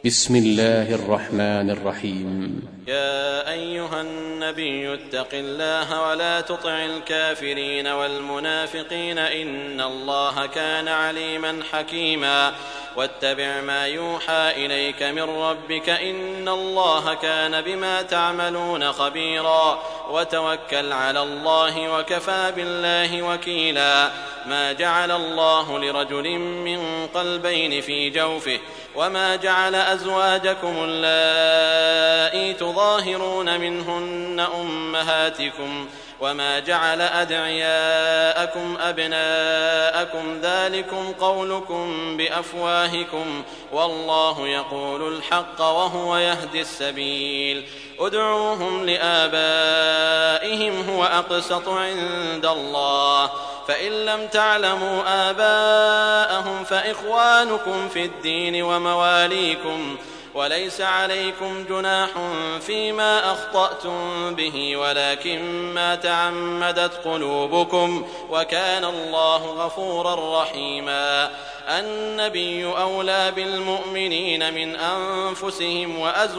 بسم الله الرحمن الرحيم. يا أيها النبي اتق الله ولا تطع الكافرين والمنافقين إن الله كان عليما حكيما واتبع ما يوحى إليك من ربك إن الله كان بما تعملون خبيرا وتوكل على الله وكفى بالله وكيلا. ما جعل الله لرجل من قلبين في جوفه وما جعل أزواجكم اللائي تظاهرون منهن أمهاتكم وما جعل أدعياءكم أبناءكم ذلكم قولكم بأفواهكم والله يقول الحق وهو يهدي السبيل. ادعوهم لآبائهم هو أقسط عند الله فإن لم تعلموا آباءهم فإخوانكم في الدين ومواليكم وليس عليكم جناح فيما أخطأتم به ولكن ما تعمدت قلوبكم وكان الله غفورا رحيما. النبي أولى بالمؤمنين من أنفسهم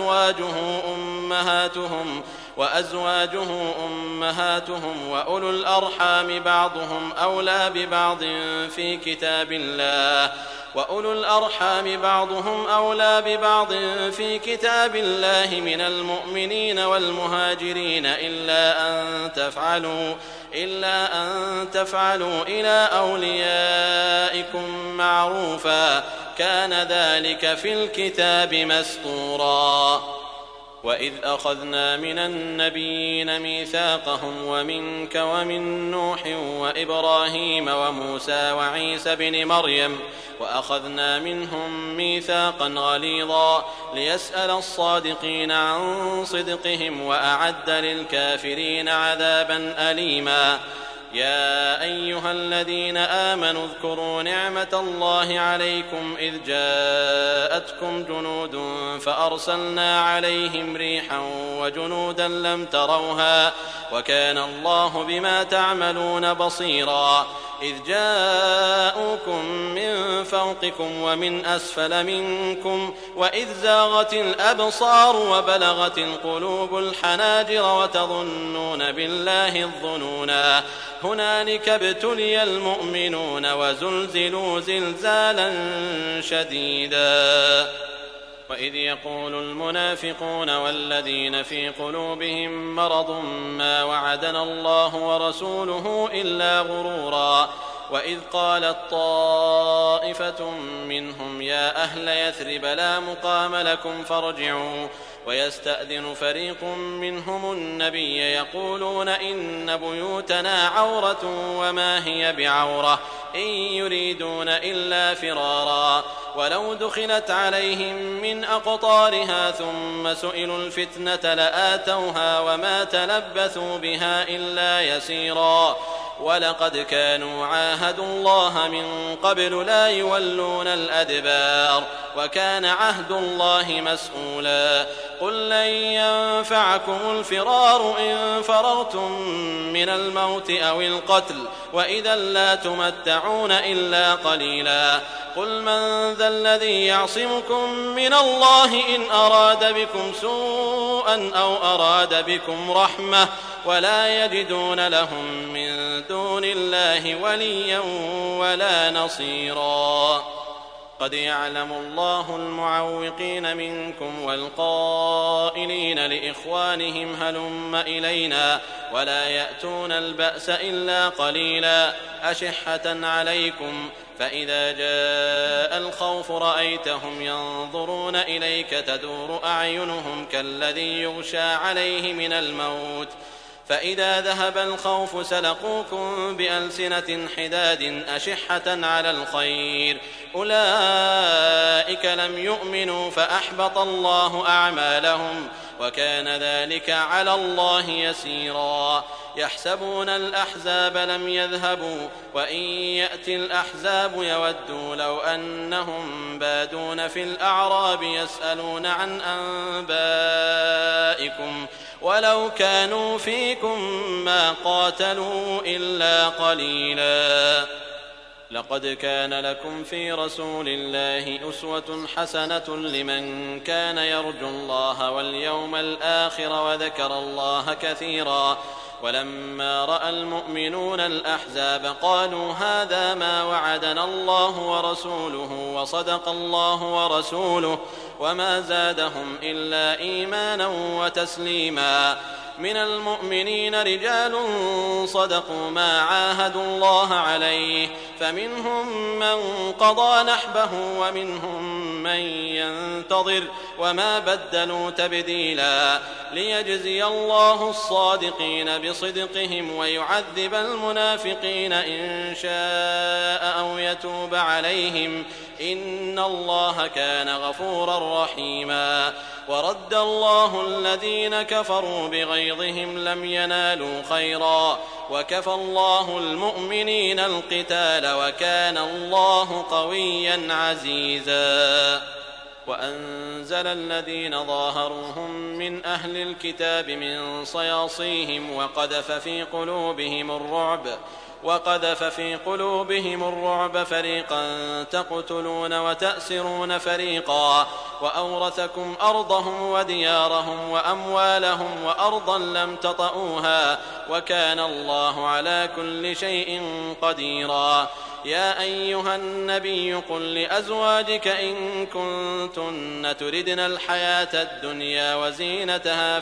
وأزواجه أمهاتهم وأولو الأرحام بعضهم أولى ببعض في كتاب الله من المؤمنين والمهاجرين إلا أن تفعلوا إلى أوليائكم معروفا كان ذلك في الكتاب مسطورا. وإذ أخذنا من النبيين ميثاقهم ومنك ومن نوح وإبراهيم وموسى وعيسى بن مريم وأخذنا منهم ميثاقا غليظا ليسأل الصادقين عن صدقهم وأعد للكافرين عذابا أليما. يا أيها الذين آمنوا اذكروا نعمة الله عليكم إذ جاءتكم جنود فأرسلنا عليهم ريحا وجنودا لم تروها وكان الله بما تعملون بصيرا. إذ جاءوكم من فوقكم ومن أسفل منكم وإذ زاغت الأبصار وبلغت القلوب الحناجر وتظنون بالله الظنونا هنالك ابتلي المؤمنون وزلزلوا زلزالا شديدا. وإذ يقول المنافقون والذين في قلوبهم مرض ما وعدنا الله ورسوله إلا غرورا. وإذ قالت طائفة منهم يا أهل يثرب لا مقام لكم فارجعوا ويستأذن فريق منهم النبي يقولون إن بيوتنا عورة وما هي بعورة إن يريدون إلا فرارا ولو دخلت عليهم من أقطارها ثم سئلوا الفتنة لآتوها وما تلبثوا بها إلا يسيرا. ولقد كانوا عاهدوا الله من قبل لا يولون الأدبار وكان عهد الله مسؤولا. قل لن ينفعكم الفرار إن فررتم من الموت أو القتل وإذا لا تمتعون إلا قليلا. قل من ذا الذي يعصمكم من الله إن أراد بكم سوءا أو أراد بكم رحمة ولا يجدون لهم من دون الله وليا ولا نصيرا. قد يعلم الله المعوقين منكم والقائلين لإخوانهم هلم إلينا ولا يأتون البأس إلا قليلا أشحة عليكم فإذا جاء الخوف رأيتهم ينظرون إليك تدور أعينهم كالذي يغشى عليه من الموت فإذا ذهب الخوف سلقوكم بألسنة حداد أشحة على الخير أولئك لم يؤمنوا فأحبط الله أعمالهم وكان ذلك على الله يسيرا. يحسبون الأحزاب لم يذهبوا وإن يأتي الأحزاب يودوا لو أنهم بادون في الأعراب يسألون عن أنبائكم ولو كانوا فيكم ما قاتلوا إلا قليلا. لقد كان لكم في رسول الله أسوة حسنة لمن كان يرجو الله واليوم الآخر وذكر الله كثيرا. ولما رأى المؤمنون الأحزاب قالوا هذا ما وعدنا الله ورسوله وصدق الله ورسوله وما زادهم إلا إيمانا وتسليما. من المؤمنين رجال صدقوا ما عاهدوا الله عليه فمنهم من قضى نحبه ومنهم من ينتظر وما بدلوا تبديلا. ليجزي الله الصادقين بصدقهم ويعذب المنافقين إن شاء أو يتوب عليهم إن الله كان غفورا رحيما. ورد الله الذين كفروا بغيظهم لم ينالوا خيرا وكفى الله المؤمنين القتال وكان الله قويا عزيزا. وأنزل الذين ظاهروهم من أهل الكتاب من صياصيهم وقذف في قلوبهم الرعب فريقا تقتلون وتأسرون فريقا وأورثكم أرضهم وديارهم وأموالهم وأرضا لم تطئوها وكان الله على كل شيء قديرا. يا أيها النبي قل لأزواجك إن كنتن تردن الحياة الدنيا وزينتها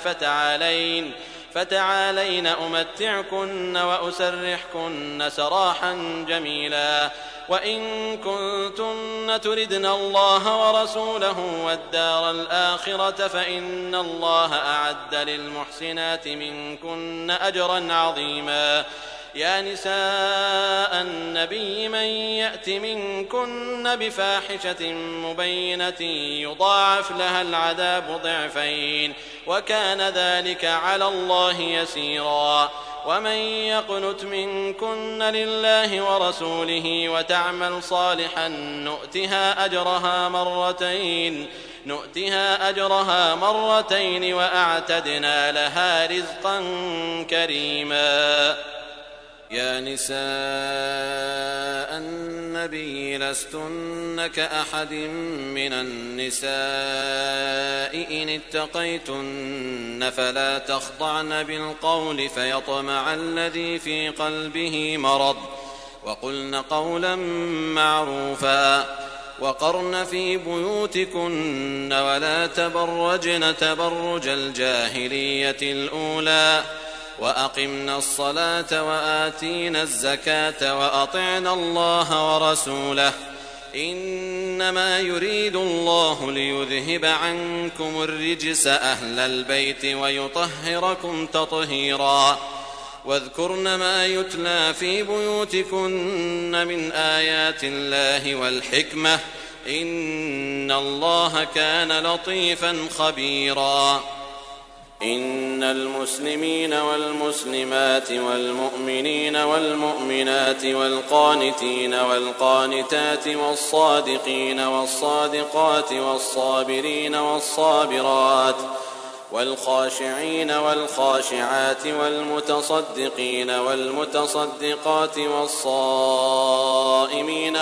فتعالين أمتعكن وأسرحكن سراحا جميلا. وإن كنتن تردن الله ورسوله والدار الآخرة فإن الله أعد للمحسنات منكن أجرا عظيما. يا نساء النبي من يأت منكن بفاحشة مبينة يضاعف لها العذاب ضعفين وكان ذلك على الله يسيرا. ومن يقنت منكن لله ورسوله وتعمل صالحا نؤتها أجرها مرتين وأعتدنا لها رزقا كريما. يا نساء النبي لستن كأحد من النساء إن اتقيتن فلا تخضعن بالقول فيطمع الذي في قلبه مرض وقلن قولا معروفا. وقرن في بيوتكن ولا تبرجن تبرج الجاهلية الأولى وأقمنا الصلاة وآتينا الزكاة وأطعنا الله ورسوله إنما يريد الله ليذهب عنكم الرجس أهل البيت ويطهركم تطهيرا. واذكرن ما يتلى في بيوتكن من آيات الله والحكمة إن الله كان لطيفا خبيرا. إن المسلمين والمسلمات والمؤمنين والمؤمنات والقانتين والقانتات والصادقين والصادقات والصابرين والصابرات والخاشعين والخاشعات والمتصدقين والمتصدقات والصائمين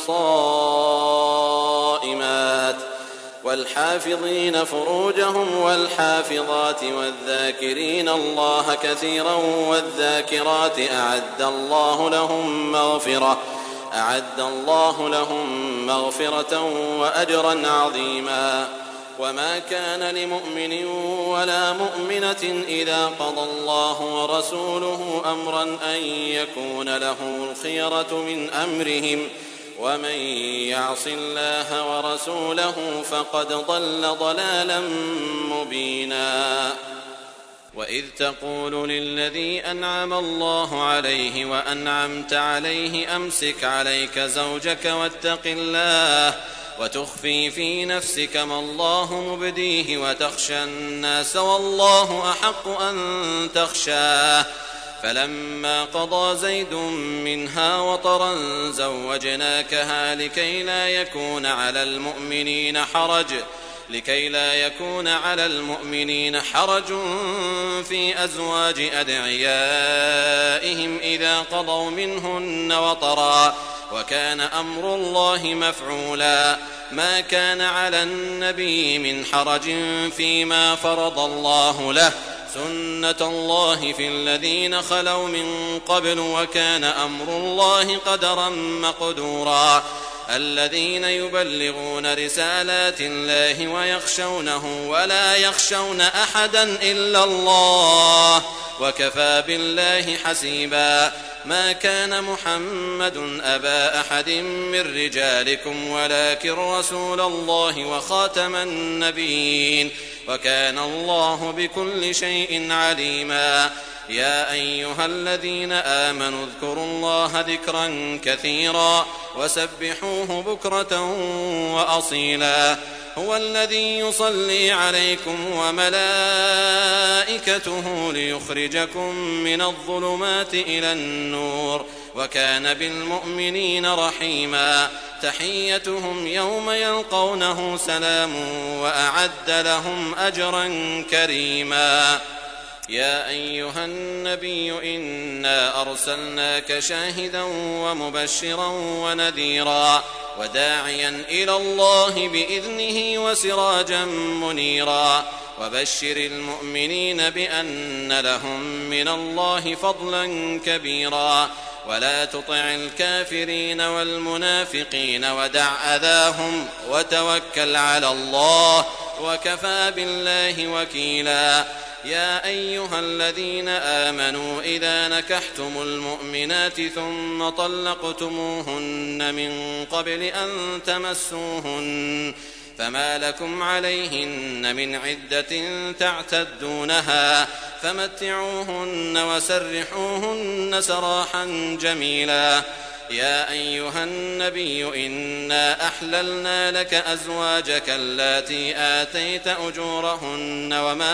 والصائمات والحافظين فروجهم والحافظات والذاكرين الله كثيرا والذاكرات أعد الله لهم مغفرة وأجرا عظيما. وما كان لمؤمن ولا مؤمنة إذا قضى الله ورسوله أمرا أن يكون له الخيرة من أمرهم ومن يعص الله ورسوله فقد ضل ضلالا مبينا. وإذ تقول للذي أنعم الله عليه وأنعمت عليه أمسك عليك زوجك واتق الله وتخفي في نفسك ما الله مبديه وتخشى الناس والله أحق أن تخشاه فلما قضى زيد منها وطرا زوجناكها لكي لا يكون على المؤمنين حرج في أزواج أدعيائهم إذا قضوا منهن وطرا وكان أمر الله مفعولا. ما كان على النبي من حرج فيما فرض الله له، سنة الله في الذين خلوا من قبل، وكان أمر الله قدرا مقدورا. الذين يبلغون رسالات الله ويخشونه ولا يخشون أحدا إلا الله، وكفى بالله حسيبا. ما كان محمد أبا أحد من رجالكم ولكن رسول الله وخاتم النبيين، وكان الله بكل شيء عليما. يا أيها الذين آمنوا اذكروا الله ذكرا كثيرا وسبحوه بكرة وأصيلا. هو الذي يصلي عليكم وملائكته ليخرجكم من الظلمات إلى النور، وكان بالمؤمنين رحيما. تحيتهم يوم يلقونه سلام، وأعد لهم أجرا كريما. يا أيها النبي إنا أرسلناك شاهدا ومبشرا ونذيرا وداعيا إلى الله بإذنه وسراجا منيرا. وبشر المؤمنين بأن لهم من الله فضلا كبيرا. ولا تطع الكافرين والمنافقين ودع أذاهم وتوكل على الله، وكفى بالله وكيلا. يا أيها الذين آمنوا إذا نكحتم المؤمنات ثم طلقتموهن من قبل أن تمسوهن فما لكم عليهن من عدة تعتدونها، فمتعوهن وسرحوهن سراحا جميلا. يا أيها النبي إنا أحللنا لك أزواجك اللاتي آتيت أجورهن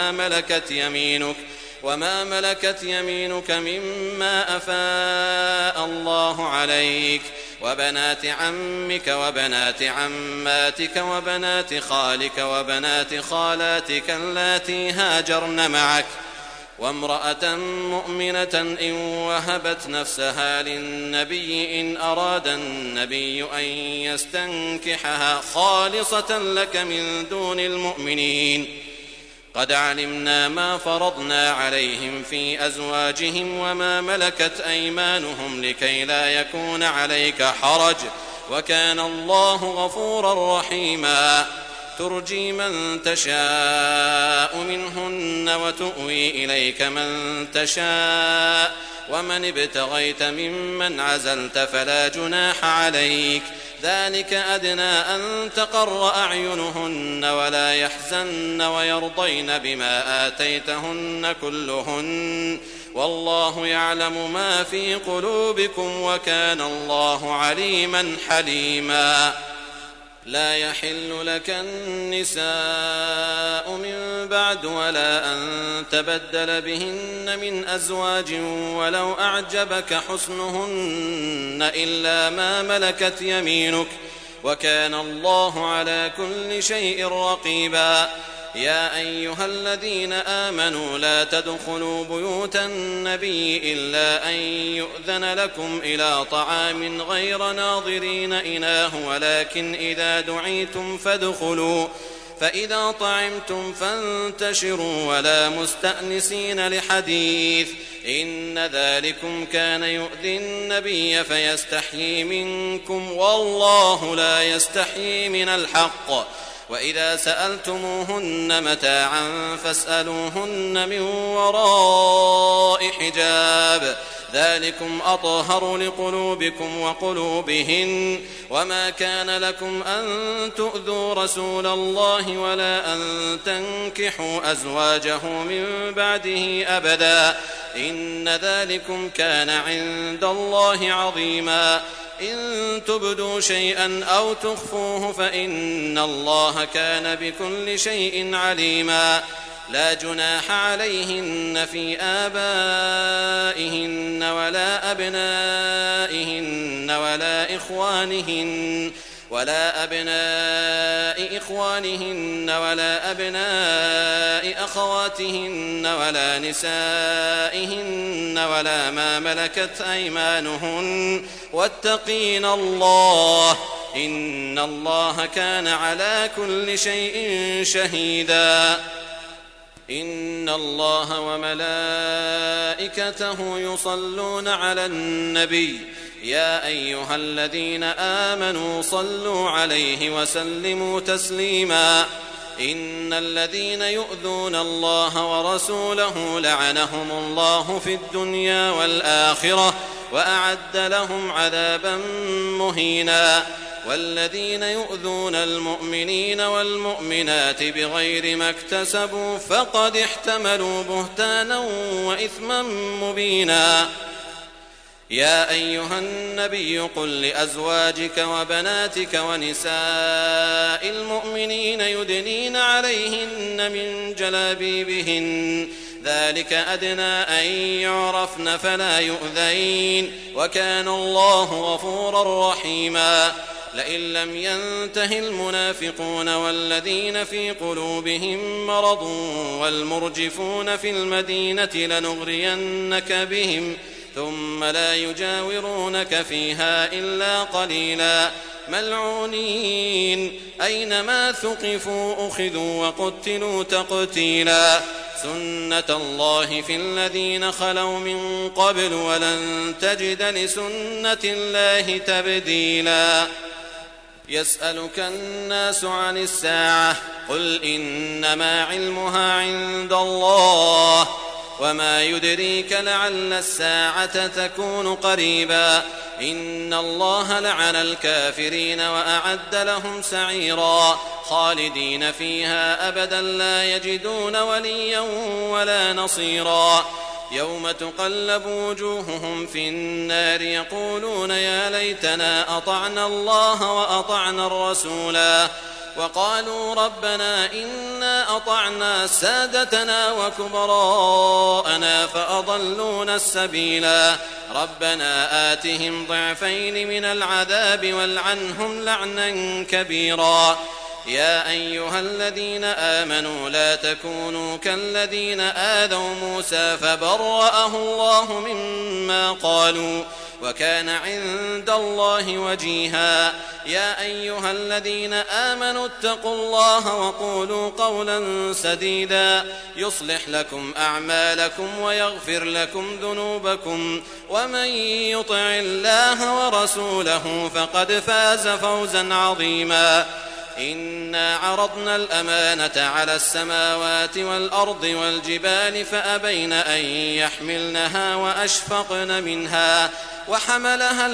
وما ملكت يمينك مما أفاء الله عليك، وبنات عمك وبنات عماتك وبنات خالك وبنات خالاتك اللاتي هاجرن معك، وامرأة مؤمنة إن وهبت نفسها للنبي إن أراد النبي أن يستنكحها خالصة لك من دون المؤمنين. قد علمنا ما فرضنا عليهم في أزواجهم وما ملكت أيمانهم لكي لا يكون عليك حرج، وكان الله غفورا رحيما. ترجي من تشاء منهن وتؤوي إليك من تشاء، ومن ابتغيت ممن عزلت فلا جناح عليك. ذلك أدنى أن تقر أعينهن ولا يحزن ويرضين بما آتيتهن كلهن، والله يعلم ما في قلوبكم وكان الله عليما حليما. لا يحل لك النساء من بعد ولا أن تبدل بهن من أزواج ولو أعجبك حسنهن إلا ما ملكت يمينك، وكان الله على كل شيء رقيبا. يا أيها الذين آمنوا لا تدخلوا بيوت النبي إلا أن يؤذن لكم إلى طعام غير ناظرين إناه، ولكن إذا دعيتم فادخلوا، فإذا طعمتم فانتشروا ولا مستأنسين لحديث، إن ذلكم كان يؤذي النبي فيستحيي منكم، والله لا يستحيي من الحق. وإذا سألتموهن متاعا فاسألوهن من وراء حجاب، ذلكم أطهر لقلوبكم وقلوبهن. وما كان لكم أن تؤذوا رسول الله ولا أن تنكحوا أزواجه من بعده أبدا، إن ذلكم كان عند الله عظيما. إن تبدوا شيئا أو تخفوه فإن الله كان بكل شيء عليما. لا جناح عليهن في آبائهن ولا أبنائهن ولا إخوانهن ولا أبناء إخوانهن ولا أبناء أخواتهن ولا نسائهن ولا ما ملكت أيمانهن واتقين الله إن الله كان على كل شيء شهيدا إن الله وملائكته يصلون على النبي يا أيها الذين آمنوا صلوا عليه وسلموا تسليما إن الذين يؤذون الله ورسوله لعنهم الله في الدنيا والآخرة وأعد لهم عذابا مهينا والذين يؤذون المؤمنين والمؤمنات بغير ما اكتسبوا فقد احتملوا بهتانا وإثما مبينا يا أيها النبي قل لأزواجك وبناتك ونساء المؤمنين يدنين عليهن من جلابيبهن ذلك أدنى أن يعرفن فلا يؤذين وكان الله غفورا رحيما لئن لم ينته المنافقون والذين في قلوبهم مرض والمرجفون في المدينة لنغرينك بهم ثم لا يجاورونك فيها إلا قليلا ملعونين أينما ثقفوا أخذوا وقتلوا تقتيلا سنة الله في الذين خلوا من قبل ولن تجد لسنة الله تبديلا يسألك الناس عن الساعة قل إنما علمها عند الله وما يدريك لعل الساعة تكون قريبا إن الله لعن الكافرين وأعد لهم سعيرا خالدين فيها أبدا لا يجدون وليا ولا نصيرا يوم تقلب وجوههم في النار يقولون يا ليتنا أطعنا الله وأطعنا الرسولا وقالوا ربنا إنا أطعنا سادتنا وكبراءنا فأضلونا السبيلا ربنا آتهم ضعفين من العذاب والعنهم لعنا كبيرا يا أيها الذين آمنوا لا تكونوا كالذين آذوا موسى فبرأه الله مما قالوا وكان عند الله وجيها يا أيها الذين آمنوا اتقوا الله وقولوا قولا سديدا يصلح لكم أعمالكم ويغفر لكم ذنوبكم ومن يطع الله ورسوله فقد فاز فوزا عظيما إنا عرضنا الأمانة على السماوات والأرض والجبال فأبين أن يحملنها وأشفقن منها وحملها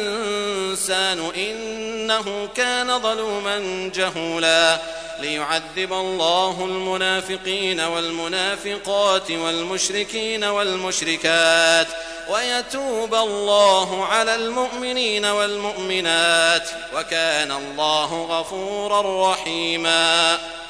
الإنسان إنه كان ظلوما جهولا ليعذب الله المنافقين والمنافقات والمشركين والمشركات ويتوب الله على المؤمنين والمؤمنات وكان الله غفورا رحيما